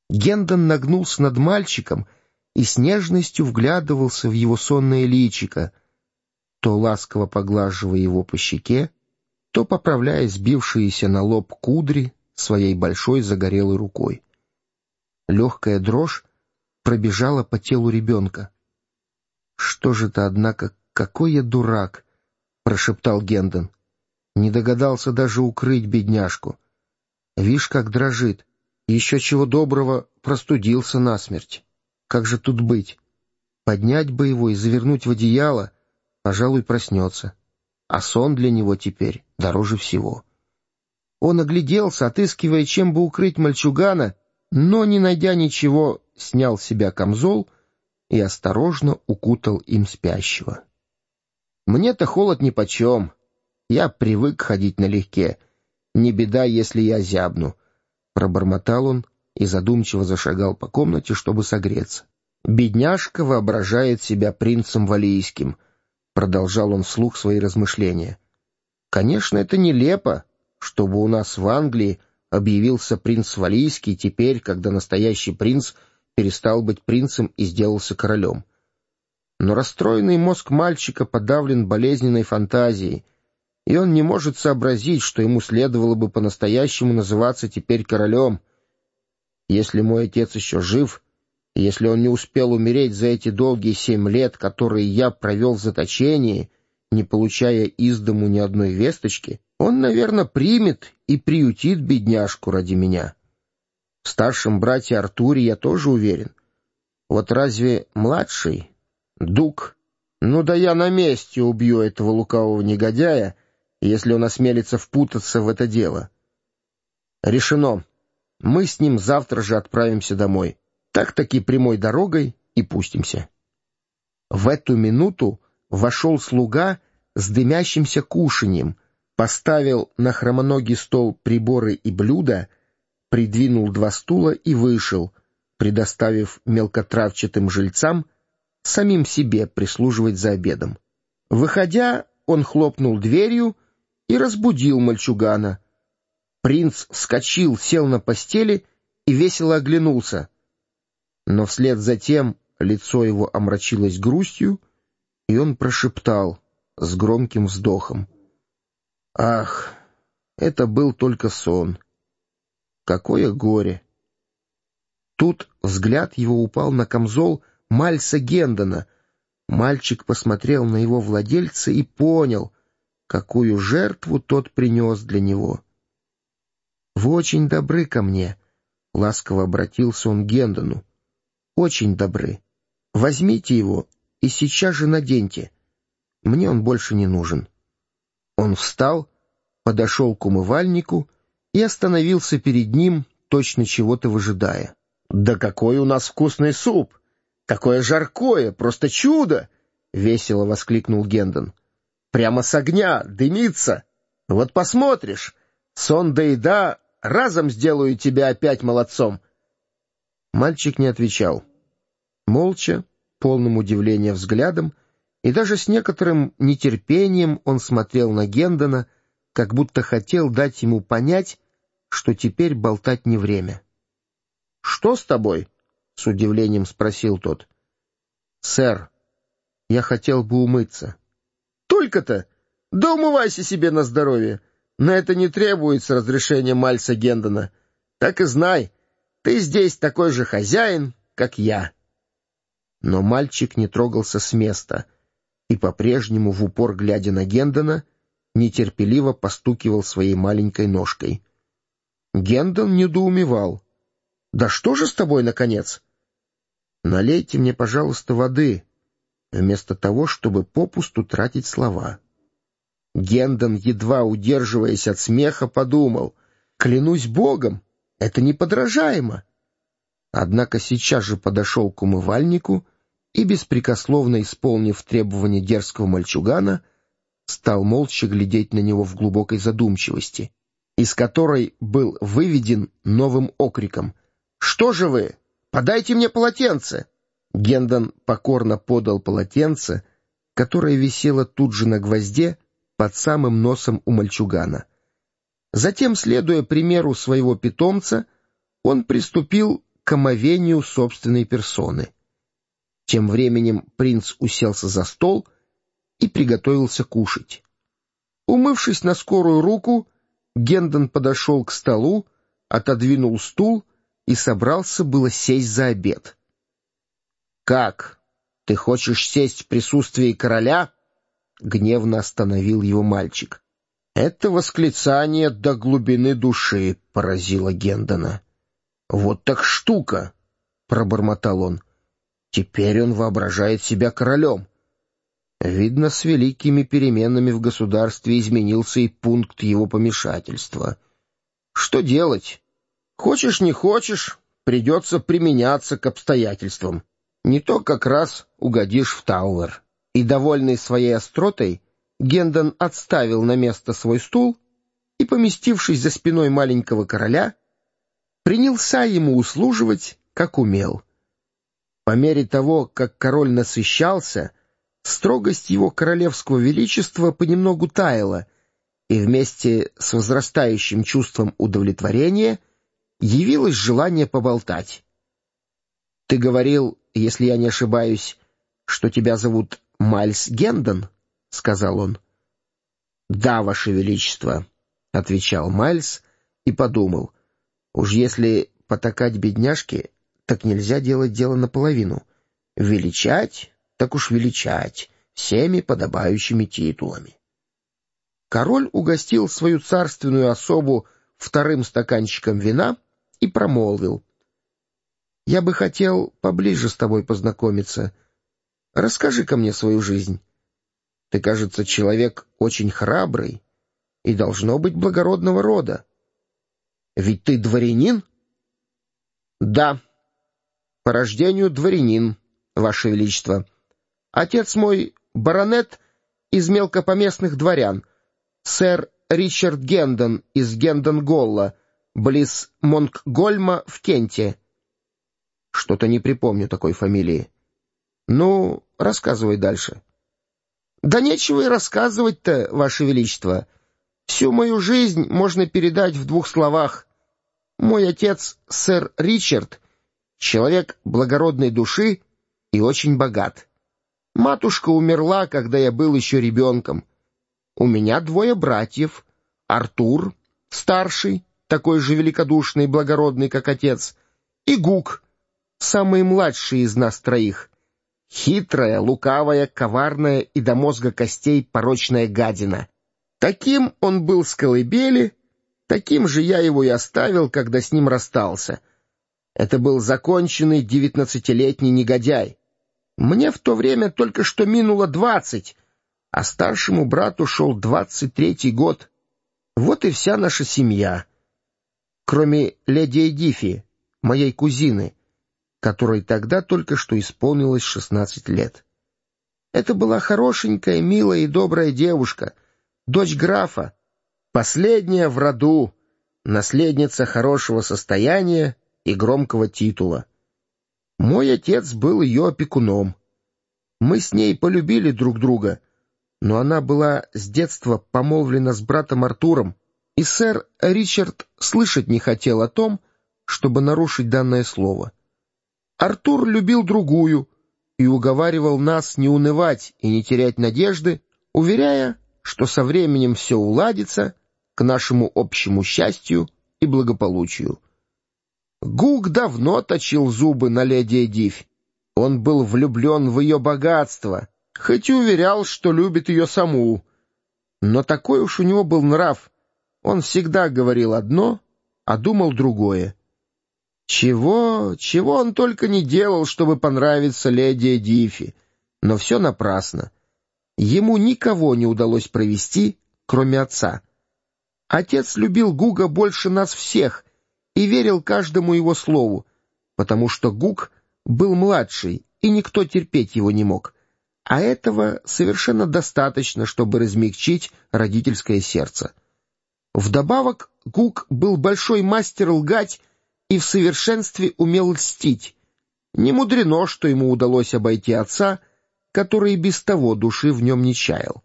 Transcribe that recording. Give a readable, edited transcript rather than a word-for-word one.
Гендон нагнулся над мальчиком и с нежностью вглядывался в его сонное личико, то ласково поглаживая его по щеке, то поправляя сбившиеся на лоб кудри своей большой загорелой рукой. Легкая дрожь пробежала по телу ребенка. «Что же ты, однако, какой я дурак!» — прошептал Гендон. «Не догадался даже укрыть бедняжку. Вишь, как дрожит. Еще чего доброго простудился насмерть. Как же тут быть? Поднять бы его и завернуть в одеяло, пожалуй, проснется. А сон для него теперь дороже всего». Он огляделся, отыскивая, чем бы укрыть мальчугана, но, не найдя ничего, снял с себя камзол и осторожно укутал им спящего. «Мне-то холод нипочем. Я привык ходить налегке. Не беда, если я зябну», — пробормотал он и задумчиво зашагал по комнате, чтобы согреться. «Бедняжка воображает себя принцем валлийским», — продолжал он вслух свои размышления. «Конечно, это нелепо, чтобы у нас в Англии объявился принц валлийский теперь, когда настоящий принц перестал быть принцем и сделался королем. Но расстроенный мозг мальчика подавлен болезненной фантазией, и он не может сообразить, что ему следовало бы по-настоящему называться теперь королем. Если мой отец еще жив, и если он не успел умереть за эти долгие 7 лет, которые я провел в заточении, не получая из дому ни одной весточки, он, наверное, примет и приютит бедняжку ради меня. В старшем брате Артуре я тоже уверен. Вот разве младший, Дук, ну да я на месте убью этого лукавого негодяя, если он осмелится впутаться в это дело. Решено. Мы с ним завтра же отправимся домой. Так-таки прямой дорогой и пустимся». В эту минуту вошел слуга с дымящимся кушаньем, поставил на хромоногий стол приборы и блюда, придвинул 2 стула и вышел, предоставив мелкотравчатым жильцам самим себе прислуживать за обедом. Выходя, он хлопнул дверью и разбудил мальчугана. Принц вскочил, сел на постели и весело оглянулся. Но вслед за тем лицо его омрачилось грустью, и он прошептал с громким вздохом: «Ах, это был только сон! Какое горе!» Тут взгляд его упал на камзол Мальса Гендона. Мальчик посмотрел на его владельца и понял, какую жертву тот принес для него. «Вы очень добры ко мне», — ласково обратился он к Гендону. «Очень добры. Возьмите его и сейчас же наденьте. Мне он больше не нужен». Он встал, подошел к умывальнику и остановился перед ним, точно чего-то выжидая. «Да какой у нас вкусный суп! Какое жаркое! Просто чудо!» — весело воскликнул Гендон. «Прямо с огня, дымится! Вот посмотришь, сон да еда разом сделаю тебя опять молодцом!» Мальчик не отвечал. Молча, полным удивления взглядом, и даже с некоторым нетерпением он смотрел на Гендона, как будто хотел дать ему понять, что теперь болтать не время. «Что с тобой?» — с удивлением спросил тот. «Сэр, я хотел бы умыться». «Только-то? Да умывайся себе на здоровье. На это не требуется разрешение Мальса Гендона. Так и знай, ты здесь такой же хозяин, как я». Но мальчик не трогался с места и, по-прежнему в упор глядя на Гендона, нетерпеливо постукивал своей маленькой ножкой. Гендон недоумевал. «Да что же с тобой, наконец?» «Налейте мне, пожалуйста, воды», вместо того, чтобы попусту тратить слова. Гендон, едва удерживаясь от смеха, подумал: «Клянусь Богом, это неподражаемо». Однако сейчас же подошел к умывальнику и, беспрекословно исполнив требования дерзкого мальчугана, стал молча глядеть на него в глубокой задумчивости, из которой был выведен новым окриком: «Что же вы? Подайте мне полотенце!» Гендон покорно подал полотенце, которое висело тут же на гвозде под самым носом у мальчугана. Затем, следуя примеру своего питомца, он приступил к омовению собственной персоны. Тем временем принц уселся за стол и приготовился кушать. Умывшись на скорую руку, Гендон подошел к столу, отодвинул стул и собрался было сесть за обед. «Как? Ты хочешь сесть в присутствии короля?» — гневно остановил его мальчик. Это восклицание до глубины души поразило Гендона. «Вот так штука!» — пробормотал он. «Теперь он воображает себя королем». Видно, с великими переменами в государстве изменился и пункт его помешательства. Что делать? Хочешь, не хочешь, придется применяться к обстоятельствам. Не то как раз угодишь в Тауэр. И, довольный своей остротой, Гендон отставил на место свой стул и, поместившись за спиной маленького короля, принялся ему услуживать, как умел. По мере того, как король насыщался, строгость его королевского величества понемногу таяла, и вместе с возрастающим чувством удовлетворения явилось желание поболтать. «Ты говорил, если я не ошибаюсь, что тебя зовут Майльс Гендон?» — сказал он. «Да, Ваше Величество», — отвечал Майльс и подумал, «уж если потакать бедняжке, так нельзя делать дело наполовину. Величать, так уж величать, всеми подобающими титулами». Король угостил свою царственную особу вторым стаканчиком вина и промолвил: «Я бы хотел поближе с тобой познакомиться. Расскажи-ка мне свою жизнь. Ты, кажется, человек очень храбрый и должно быть благородного рода. Ведь ты дворянин?» «Да, по рождению дворянин, Ваше Величество. Отец мой баронет из мелкопоместных дворян, сэр Ричард Гендон из Гендон-Голла, близ Монкгольма в Кенте». «Что-то не припомню такой фамилии. Ну, рассказывай дальше». «Да нечего и рассказывать-то, Ваше Величество. Всю мою жизнь можно передать в 2 словах. Мой отец, сэр Ричард, человек благородной души и очень богат. Матушка умерла, когда я был еще ребенком. У меня 2 братьев. Артур, старший, такой же великодушный и благородный, как отец, и Гук, самый младший из нас 3. Хитрая, лукавая, коварная и до мозга костей порочная гадина. Таким он был с колыбели, таким же я его и оставил, когда с ним расстался. Это был законченный 19-летний негодяй. Мне в то время только что минуло 20, а старшему брату шел 23-й год. Вот и вся наша семья, кроме леди Эдифи, моей кузины, которой тогда только что исполнилось 16 лет. Это была хорошенькая, милая и добрая девушка, дочь графа, последняя в роду, наследница хорошего состояния и громкого титула. Мой отец был ее опекуном. Мы с ней полюбили друг друга, но она была с детства помолвлена с братом Артуром, и сэр Ричард слышать не хотел о том, чтобы нарушить данное слово. Артур любил другую и уговаривал нас не унывать и не терять надежды, уверяя, что со временем все уладится к нашему общему счастью и благополучию. Гук давно точил зубы на леди Эдифь. Он был влюблен в ее богатство, хоть и уверял, что любит ее саму. Но такой уж у него был нрав. Он всегда говорил одно, а думал другое. Чего он только не делал, чтобы понравиться леди Эдифи, но все напрасно. Ему никого не удалось провести, кроме отца. Отец любил Гуга больше нас всех и верил каждому его слову, потому что Гуг был младший, и никто терпеть его не мог. А этого совершенно достаточно, чтобы размягчить родительское сердце. Вдобавок Гуг был большой мастер лгать и в совершенстве умел льстить. Не мудрено, что ему удалось обойти отца, который и без того души в нем не чаял.